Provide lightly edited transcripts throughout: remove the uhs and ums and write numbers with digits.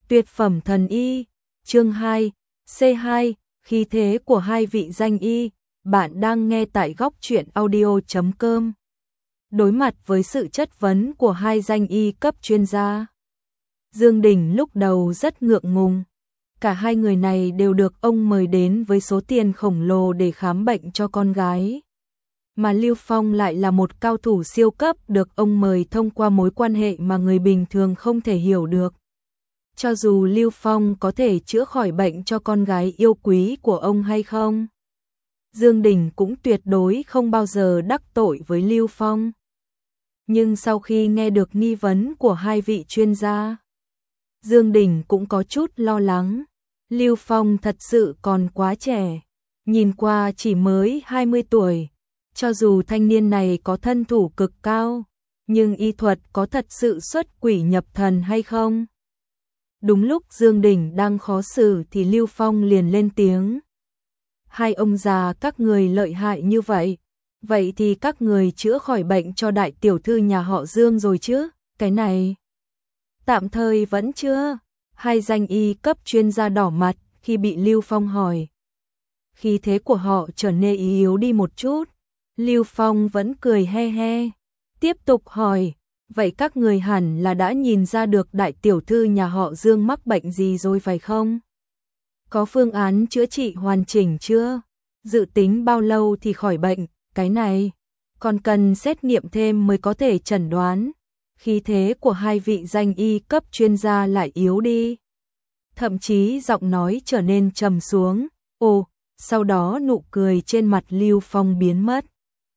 Tuyệt phẩm thần y, chương 2, C2, khí thế của hai vị danh y, bạn đang nghe tại góc truyện audio.com. Đối mặt với sự chất vấn của hai danh y cấp chuyên gia, Dương Đình lúc đầu rất ngượng ngùng. Cả hai người này đều được ông mời đến với số tiền khổng lồ để khám bệnh cho con gái. Mà Lưu Phong lại là một cao thủ siêu cấp được ông mời thông qua mối quan hệ mà người bình thường không thể hiểu được. Cho dù Lưu Phong có thể chữa khỏi bệnh cho con gái yêu quý của ông hay không, Dương Đình cũng tuyệt đối không bao giờ đắc tội với Lưu Phong. Nhưng sau khi nghe được nghi vấn của hai vị chuyên gia, Dương Đình cũng có chút lo lắng. Lưu Phong thật sự còn quá trẻ, nhìn qua chỉ mới 20 tuổi. Cho dù thanh niên này có thân thủ cực cao, nhưng y thuật có thật sự xuất quỷ nhập thần hay không? Đúng lúc Dương Đình đang khó xử thì Lưu Phong liền lên tiếng. Hai ông già các người lợi hại như vậy, vậy thì các người chữa khỏi bệnh cho đại tiểu thư nhà họ Dương rồi chứ? Cái này tạm thời vẫn chưa. Hai danh y cấp chuyên gia đỏ mặt khi bị Lưu Phong hỏi. Khí thế của họ trở nên yếu đi một chút. Lưu Phong vẫn cười he he, tiếp tục hỏi, vậy các người hẳn là đã nhìn ra được đại tiểu thư nhà họ Dương mắc bệnh gì rồi phải không? Có phương án chữa trị hoàn chỉnh chưa? Dự tính bao lâu thì khỏi bệnh? Cái này còn cần xét nghiệm thêm mới có thể chẩn đoán. Khí thế của hai vị danh y cấp chuyên gia lại yếu đi. Thậm chí giọng nói trở nên trầm xuống. Ồ, sau đó nụ cười trên mặt Lưu Phong biến mất.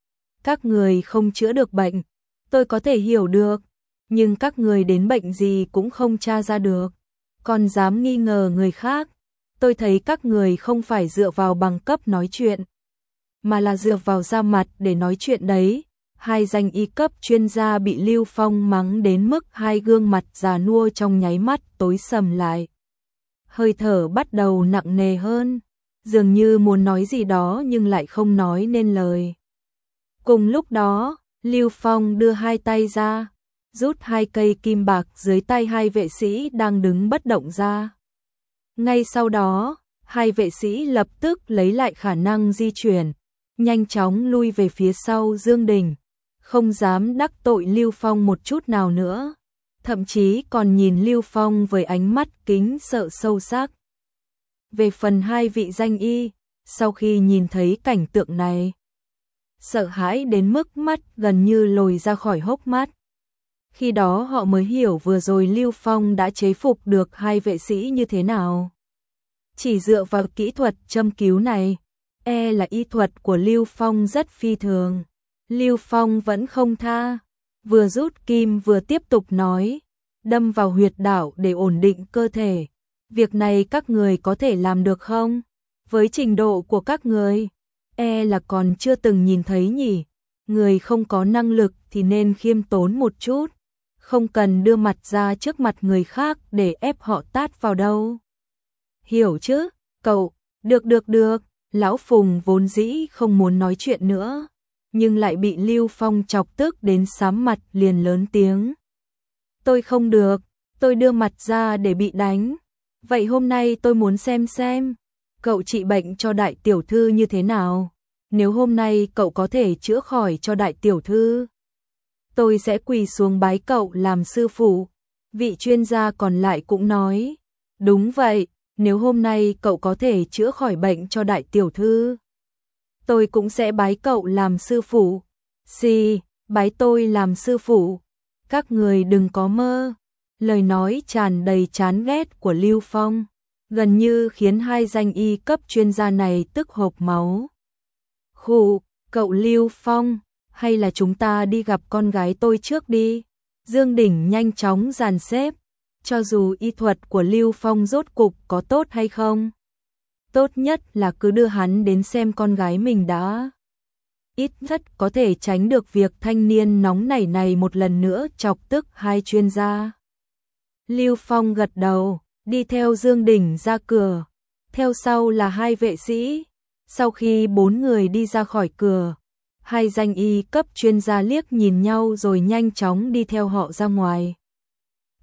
Các người không chữa được bệnh, tôi có thể hiểu được, nhưng các người đến bệnh gì cũng không tra ra được, còn dám nghi ngờ người khác. Tôi thấy các người không phải dựa vào bằng cấp nói chuyện, mà là dựa vào da mặt để nói chuyện đấy. Hai danh y cấp chuyên gia bị Lưu Phong mắng đến mức hai gương mặt già nua trong nháy mắt tối sầm lại. Hơi thở bắt đầu nặng nề hơn, dường như muốn nói gì đó nhưng lại không nói nên lời. Cùng lúc đó, Lưu Phong đưa hai tay ra, rút hai cây kim bạc dưới tay hai vệ sĩ đang đứng bất động ra. Ngay sau đó, hai vệ sĩ lập tức lấy lại khả năng di chuyển, nhanh chóng lui về phía sau Dương Đình, không dám đắc tội Lưu Phong một chút nào nữa, thậm chí còn nhìn Lưu Phong với ánh mắt kính sợ sâu sắc. Về phần hai vị danh y, sau khi nhìn thấy cảnh tượng này, sợ hãi đến mức mắt gần như lồi ra khỏi hốc mắt. Khi đó họ mới hiểu vừa rồi Lưu Phong đã chế phục được hai vệ sĩ như thế nào. Chỉ dựa vào kỹ thuật châm cứu này, là y thuật của Lưu Phong rất phi thường. Lưu Phong vẫn không tha, vừa rút kim vừa tiếp tục nói, đâm vào huyệt đạo để ổn định cơ thể. Việc này các người có thể làm được không? Với trình độ của các người, là còn chưa từng nhìn thấy nhỉ. Người không có năng lực thì nên khiêm tốn một chút, không cần đưa mặt ra trước mặt người khác để ép họ tát vào đâu. Hiểu chứ, cậu? Được. Lão Phùng vốn dĩ không muốn nói chuyện nữa, nhưng lại bị Lưu Phong chọc tức đến sám mặt liền lớn tiếng. Tôi không được, tôi đưa mặt ra để bị đánh. Vậy hôm nay tôi muốn xem cậu trị bệnh cho đại tiểu thư như thế nào. Nếu hôm nay cậu có thể chữa khỏi cho đại tiểu thư, tôi sẽ quỳ xuống bái cậu làm sư phụ. Vị chuyên gia còn lại cũng nói, đúng vậy, nếu hôm nay cậu có thể chữa khỏi bệnh cho đại tiểu thư, tôi cũng sẽ bái cậu làm sư phụ. Bái tôi làm sư phụ? Các người đừng có mơ. Lời nói tràn đầy chán ghét của Lưu Phong gần như khiến hai danh y cấp chuyên gia này tức hộc máu. Khụ, cậu Lưu Phong, hay là chúng ta đi gặp con gái tôi trước đi. Dương Đình nhanh chóng dàn xếp, cho dù y thuật của Lưu Phong rốt cục có tốt hay không, tốt nhất là cứ đưa hắn đến xem con gái mình đã. Ít nhất có thể tránh được việc thanh niên nóng nảy này một lần nữa chọc tức hai chuyên gia. Lưu Phong gật đầu, đi theo Dương Đình ra cửa, theo sau là hai vệ sĩ. Sau khi bốn người đi ra khỏi cửa, hai danh y cấp chuyên gia liếc nhìn nhau rồi nhanh chóng đi theo họ ra ngoài.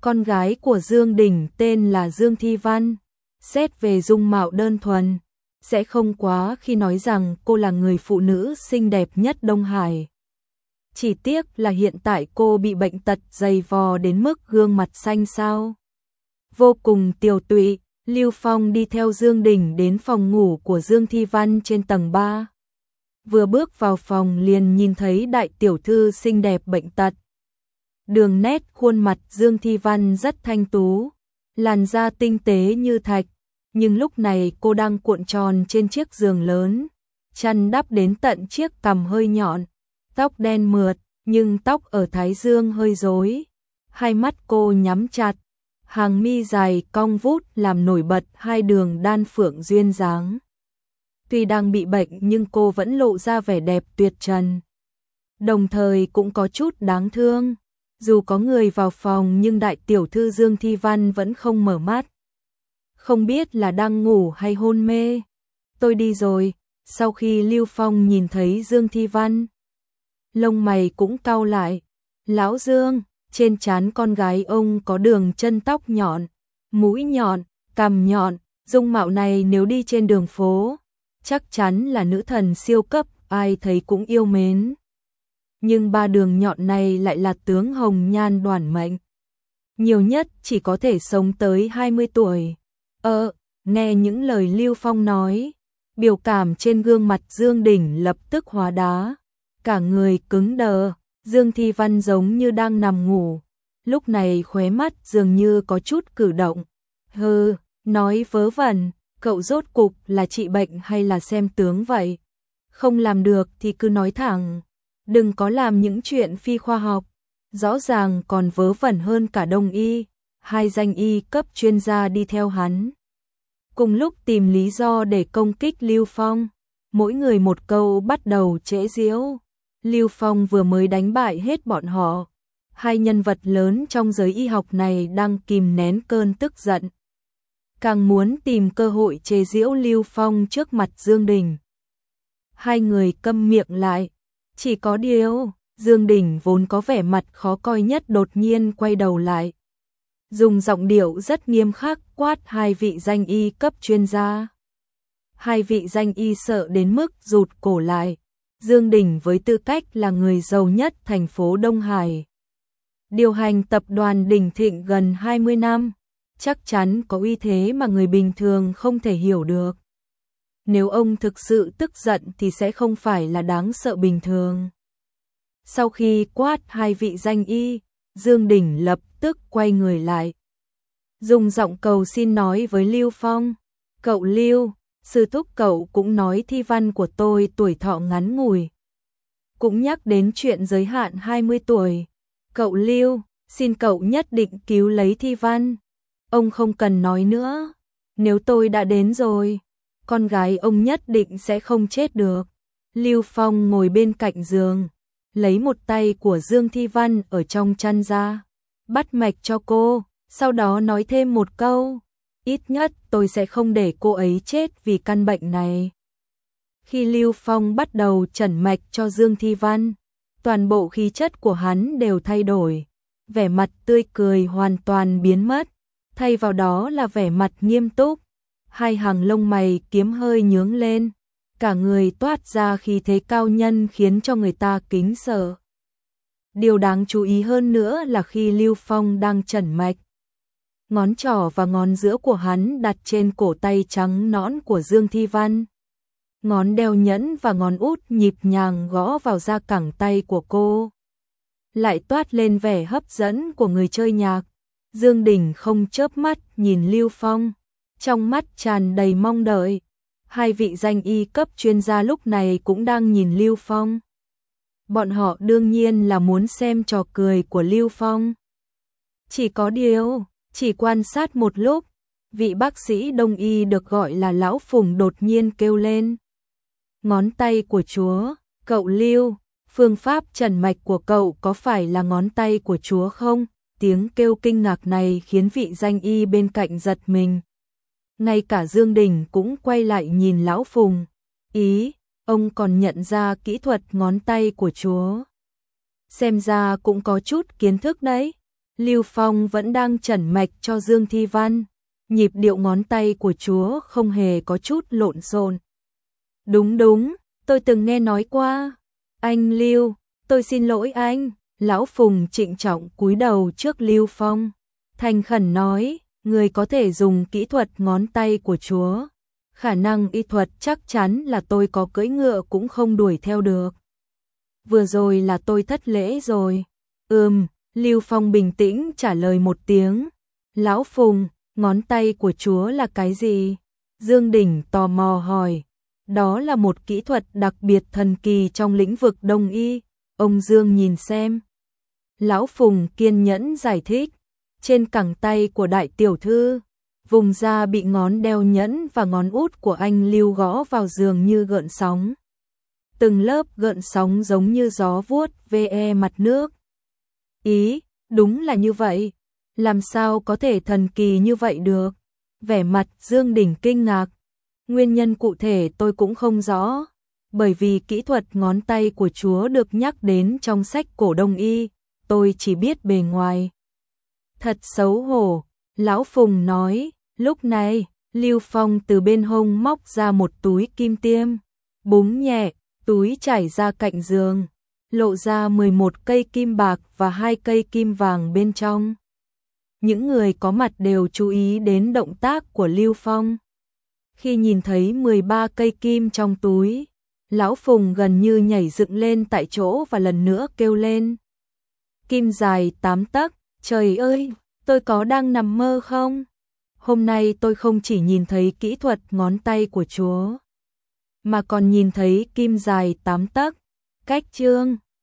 Con gái của Dương Đình tên là Dương Thi Văn. Xét về dung mạo đơn thuần, sẽ không quá khi nói rằng cô là người phụ nữ xinh đẹp nhất Đông Hải. Chỉ tiếc là hiện tại cô bị bệnh tật dày vò đến mức gương mặt xanh xao. Vô cùng tiều tụy, Lưu Phong đi theo Dương Đình đến phòng ngủ của Dương Thi Văn trên tầng 3. Vừa bước vào phòng liền nhìn thấy đại tiểu thư xinh đẹp bệnh tật. Đường nét khuôn mặt Dương Thi Văn rất thanh tú, làn da tinh tế như thạch, nhưng lúc này cô đang cuộn tròn trên chiếc giường lớn, chăn đắp đến tận chiếc cằm hơi nhọn, tóc đen mượt, nhưng tóc ở thái dương hơi rối. Hai mắt cô nhắm chặt, hàng mi dài cong vút làm nổi bật hai đường đan phượng duyên dáng. Tuy đang bị bệnh nhưng cô vẫn lộ ra vẻ đẹp tuyệt trần. Đồng thời cũng có chút đáng thương. Dù có người vào phòng nhưng đại tiểu thư Dương Thi Văn vẫn không mở mắt. Không biết là đang ngủ hay hôn mê. Tôi đi rồi. Sau khi Lưu Phong nhìn thấy Dương Thi Văn, lông mày cũng cau lại. Lão Dương, trên trán con gái ông có đường chân tóc nhọn, mũi nhọn, cằm nhọn. Dung mạo này nếu đi trên đường phố, chắc chắn là nữ thần siêu cấp, ai thấy cũng yêu mến. Nhưng ba đường nhọn này lại là tướng hồng nhan đoản mệnh. Nhiều nhất chỉ có thể sống tới 20 tuổi. Nghe những lời Lưu Phong nói, biểu cảm trên gương mặt Dương Đình lập tức hóa đá. Cả người cứng đờ, Dương Thi Văn giống như đang nằm ngủ. Lúc này khóe mắt dường như có chút cử động. Nói vớ vẩn, cậu rốt cục là trị bệnh hay là xem tướng vậy? Không làm được thì cứ nói thẳng. Đừng có làm những chuyện phi khoa học, rõ ràng còn vớ vẩn hơn cả Đông y, hai danh y cấp chuyên gia đi theo hắn. Cùng lúc tìm lý do để công kích Lưu Phong, mỗi người một câu bắt đầu chế giễu. Lưu Phong vừa mới đánh bại hết bọn họ, hai nhân vật lớn trong giới y học này đang kìm nén cơn tức giận. Càng muốn tìm cơ hội chế giễu Lưu Phong trước mặt Dương Đình. Hai người câm miệng lại. Chỉ có điều, Dương Đình vốn có vẻ mặt khó coi nhất đột nhiên quay đầu lại. Dùng giọng điệu rất nghiêm khắc quát hai vị danh y cấp chuyên gia. Hai vị danh y sợ đến mức rụt cổ lại. Dương Đình với tư cách là người giàu nhất thành phố Đông Hải, điều hành tập đoàn đỉnh thịnh gần 20 năm, chắc chắn có uy thế mà người bình thường không thể hiểu được. Nếu ông thực sự tức giận thì sẽ không phải là đáng sợ bình thường. Sau khi quát hai vị danh y, Dương Đình lập tức quay người lại. Dùng giọng cầu xin nói với Lưu Phong. Cậu Lưu, sư thúc cậu cũng nói Thi Văn của tôi tuổi thọ ngắn ngủi. Cũng nhắc đến chuyện giới hạn 20 tuổi. Cậu Lưu, xin cậu nhất định cứu lấy Thi Văn. Ông không cần nói nữa. Nếu tôi đã đến rồi, con gái ông nhất định sẽ không chết được. Lưu Phong ngồi bên cạnh giường, lấy một tay của Dương Thi Văn ở trong chăn ra, bắt mạch cho cô, sau đó nói thêm một câu, ít nhất tôi sẽ không để cô ấy chết vì căn bệnh này. Khi Lưu Phong bắt đầu chẩn mạch cho Dương Thi Văn, toàn bộ khí chất của hắn đều thay đổi, vẻ mặt tươi cười hoàn toàn biến mất, thay vào đó là vẻ mặt nghiêm túc. Hai hàng lông mày kiếm hơi nhướng lên, cả người toát ra khí thế cao nhân khiến cho người ta kính sợ. Điều đáng chú ý hơn nữa là khi Lưu Phong đang chẩn mạch, ngón trỏ và ngón giữa của hắn đặt trên cổ tay trắng nõn của Dương Thi Văn. Ngón đeo nhẫn và ngón út nhịp nhàng gõ vào da cẳng tay của cô, lại toát lên vẻ hấp dẫn của người chơi nhạc. Dương Đình không chớp mắt nhìn Lưu Phong, trong mắt tràn đầy mong đợi. Hai vị danh y cấp chuyên gia lúc này cũng đang nhìn Lưu Phong. Bọn họ đương nhiên là muốn xem trò cười của Lưu Phong. Chỉ có điều, chỉ quan sát một lúc, vị bác sĩ đông y được gọi là Lão Phùng đột nhiên kêu lên. Ngón tay của chúa, cậu Lưu, phương pháp chẩn mạch của cậu có phải là ngón tay của chúa không? Tiếng kêu kinh ngạc này khiến vị danh y bên cạnh giật mình. Ngay cả Dương Đình cũng quay lại nhìn Lão Phùng. Ý, ông còn nhận ra kỹ thuật ngón tay của chúa. Xem ra cũng có chút kiến thức đấy. Lưu Phong vẫn đang chẩn mạch cho Dương Thi Văn, nhịp điệu ngón tay của chúa không hề có chút lộn xộn. Đúng đúng, tôi từng nghe nói qua. Anh Lưu, tôi xin lỗi anh. Lão Phùng trịnh trọng cúi đầu trước Lưu Phong, thành khẩn nói, người có thể dùng kỹ thuật ngón tay của chúa. Khả năng y thuật chắc chắn là tôi có cưỡi ngựa cũng không đuổi theo được. Vừa rồi là tôi thất lễ rồi. Lưu Phong bình tĩnh trả lời một tiếng. Lão Phùng, ngón tay của chúa là cái gì? Dương Đình tò mò hỏi. Đó là một kỹ thuật đặc biệt thần kỳ trong lĩnh vực đông y. Ông Dương nhìn xem. Lão Phùng kiên nhẫn giải thích. Trên cẳng tay của đại tiểu thư, vùng da bị ngón đeo nhẫn và ngón út của anh Lưu gõ vào giường như gợn sóng. Từng lớp gợn sóng giống như gió vuốt ve mặt nước. Ý, đúng là như vậy. Làm sao có thể thần kỳ như vậy được? Vẻ mặt Dương Đình kinh ngạc. Nguyên nhân cụ thể tôi cũng không rõ. Bởi vì kỹ thuật ngón tay của chúa được nhắc đến trong sách cổ đông y, tôi chỉ biết bề ngoài. Thật xấu hổ, Lão Phùng nói. Lúc này, Lưu Phong từ bên hông móc ra một túi kim tiêm. Búng nhẹ, túi chảy ra cạnh giường, lộ ra 11 cây kim bạc và 2 cây kim vàng bên trong. Những người có mặt đều chú ý đến động tác của Lưu Phong. Khi nhìn thấy 13 cây kim trong túi, Lão Phùng gần như nhảy dựng lên tại chỗ và lần nữa kêu lên. Kim dài 8 tấc, trời ơi, tôi có đang nằm mơ không? Hôm nay tôi không chỉ nhìn thấy kỹ thuật ngón tay của chúa, mà còn nhìn thấy kim dài 8 tấc. Cách chương